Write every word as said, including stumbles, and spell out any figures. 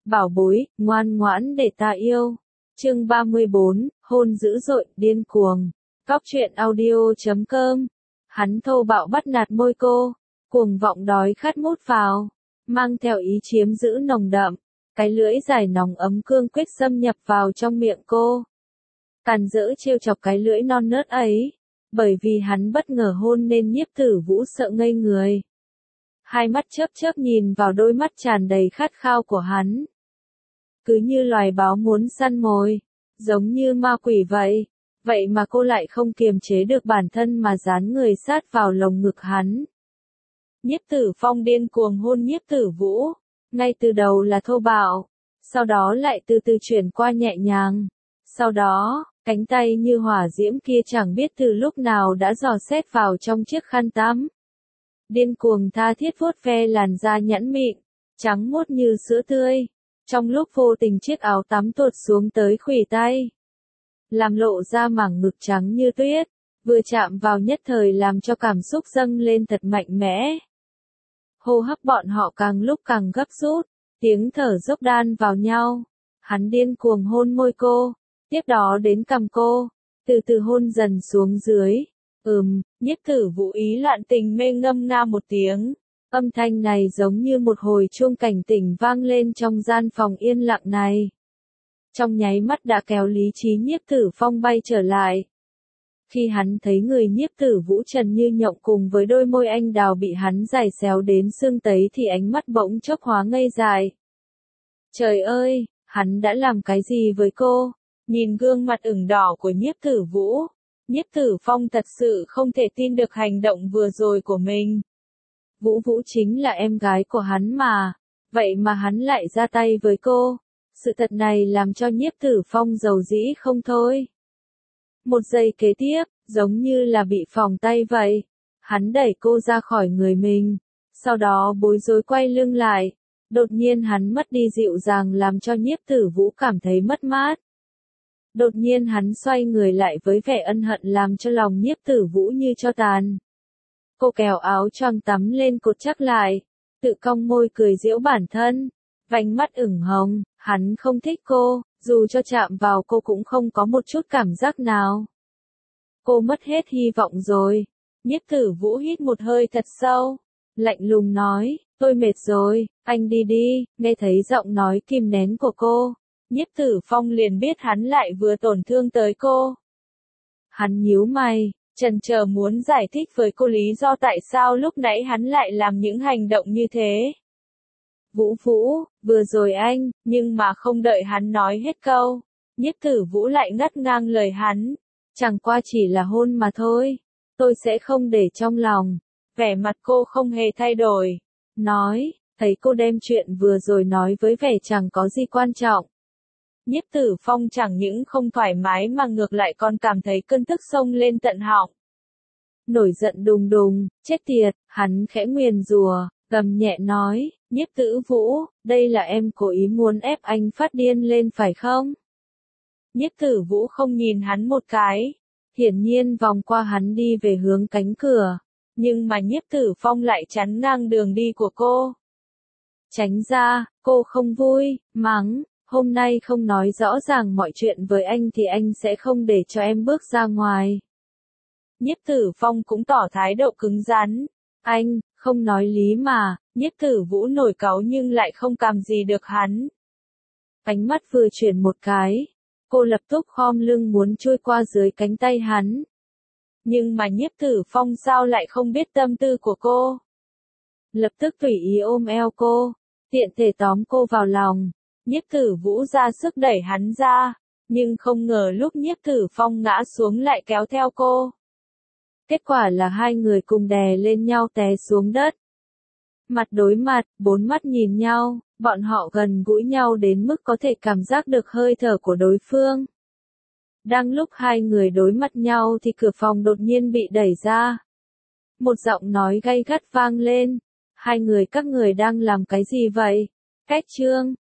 bảo bối, ngoan ngoãn để ta yêu. Chương ba mươi bốn, hôn dữ dội, điên cuồng. Cóc truyện audio chấm com. Hắn thô bạo bắt nạt môi cô, cuồng vọng đói khát mút vào, mang theo ý chiếm giữ nồng đậm, cái lưỡi dài nòng ấm cương quyết xâm nhập vào trong miệng cô. Càn rỡ trêu chọc cái lưỡi non nớt ấy, bởi vì hắn bất ngờ hôn nên Nhiếp Tử Vũ sợ ngây người. Hai mắt chớp chớp nhìn vào đôi mắt tràn đầy khát khao của hắn. Cứ như loài báo muốn săn mồi, giống như ma quỷ vậy, vậy mà cô lại không kiềm chế được bản thân mà dán người sát vào lồng ngực hắn. Nhiếp Tử Phong điên cuồng hôn Nhiếp Tử Vũ, ngay từ đầu là thô bạo, sau đó lại từ từ chuyển qua nhẹ nhàng, sau đó, cánh tay như hỏa diễm kia chẳng biết từ lúc nào đã dò xét vào trong chiếc khăn tắm. Điên cuồng tha thiết vuốt ve làn da nhẵn mịn, trắng muốt như sữa tươi, trong lúc vô tình chiếc áo tắm tuột xuống tới khuỷu tay, làm lộ ra mảng ngực trắng như tuyết, vừa chạm vào nhất thời làm cho cảm xúc dâng lên thật mạnh mẽ. Hô hấp bọn họ càng lúc càng gấp rút, tiếng thở dốc đan vào nhau, hắn điên cuồng hôn môi cô, tiếp đó đến cằm cô, từ từ hôn dần xuống dưới. Ừm, Nhiếp Tử Vũ ý loạn tình mê ngâm nga một tiếng, âm thanh này giống như một hồi chuông cảnh tỉnh vang lên trong gian phòng yên lặng này. Trong nháy mắt đã kéo lý trí Nhiếp Tử Phong bay trở lại. Khi hắn thấy người Nhiếp Tử Vũ trần như nhộng cùng với đôi môi anh đào bị hắn giày xéo đến xương tấy thì ánh mắt bỗng chốc hóa ngây dại. Trời ơi, hắn đã làm cái gì với cô? Nhìn gương mặt ửng đỏ của Nhiếp Tử Vũ, Nhiếp Tử Phong thật sự không thể tin được hành động vừa rồi của mình. Vũ Vũ chính là em gái của hắn mà, vậy mà hắn lại ra tay với cô. Sự thật này làm cho Nhiếp Tử Phong giàu dĩ không thôi. Một giây kế tiếp, giống như là bị phỏng tay vậy, hắn đẩy cô ra khỏi người mình, sau đó bối rối quay lưng lại. Đột nhiên hắn mất đi dịu dàng làm cho Nhiếp Tử Vũ cảm thấy mất mát. Đột nhiên hắn xoay người lại với vẻ ân hận làm cho lòng Nhiếp Tử Vũ như tro tàn. Cô kéo áo choàng tắm lên cột chắc lại, tự cong môi cười giễu bản thân, vành mắt ửng hồng, hắn không thích cô, dù cho chạm vào cô cũng không có một chút cảm giác nào. Cô mất hết hy vọng rồi. Nhiếp Tử Vũ hít một hơi thật sâu, lạnh lùng nói, tôi mệt rồi, anh đi đi. Nghe thấy giọng nói kìm nén của cô, Nhiếp Tử Phong liền biết hắn lại vừa tổn thương tới cô. Hắn nhíu mày, chần chờ muốn giải thích với cô lý do tại sao lúc nãy hắn lại làm những hành động như thế. Vũ Vũ, vừa rồi anh, nhưng mà không đợi hắn nói hết câu, Nhiếp Tử Vũ lại ngắt ngang lời hắn, chẳng qua chỉ là hôn mà thôi, tôi sẽ không để trong lòng. Vẻ mặt cô không hề thay đổi, nói, thấy cô đem chuyện vừa rồi nói với vẻ chẳng có gì quan trọng. Nhiếp Tử Phong chẳng những không thoải mái mà ngược lại còn cảm thấy cơn tức xông lên tận họng. Nổi giận đùng đùng, chết tiệt, hắn khẽ nguyền rủa, gầm nhẹ nói, Nhiếp Tử Vũ, đây là em cố ý muốn ép anh phát điên lên phải không? Nhiếp Tử Vũ không nhìn hắn một cái, hiển nhiên vòng qua hắn đi về hướng cánh cửa, nhưng mà Nhiếp Tử Phong lại chắn ngang đường đi của cô. Tránh ra, cô không vui, mắng, hôm nay không nói rõ ràng mọi chuyện với anh thì anh sẽ không để cho em bước ra ngoài. Nhiếp Tử Phong cũng tỏ thái độ cứng rắn, anh, không nói lý mà. Nhiếp Tử Vũ nổi cáu nhưng lại không làm gì được hắn. Ánh mắt vừa chuyển một cái, cô lập tức khom lưng muốn chui qua dưới cánh tay hắn. Nhưng mà Nhiếp Tử Phong sao lại không biết tâm tư của cô. Lập tức tùy ý ôm eo cô, tiện thể tóm cô vào lòng. Nhiếp Tử Vũ ra sức đẩy hắn ra, nhưng không ngờ lúc Nhiếp Tử Phong ngã xuống lại kéo theo cô. Kết quả là hai người cùng đè lên nhau té xuống đất. Mặt đối mặt, bốn mắt nhìn nhau, bọn họ gần gũi nhau đến mức có thể cảm giác được hơi thở của đối phương. Đang lúc hai người đối mặt nhau thì cửa phòng đột nhiên bị đẩy ra. Một giọng nói gay gắt vang lên, hai người các người đang làm cái gì vậy? Cách Trương,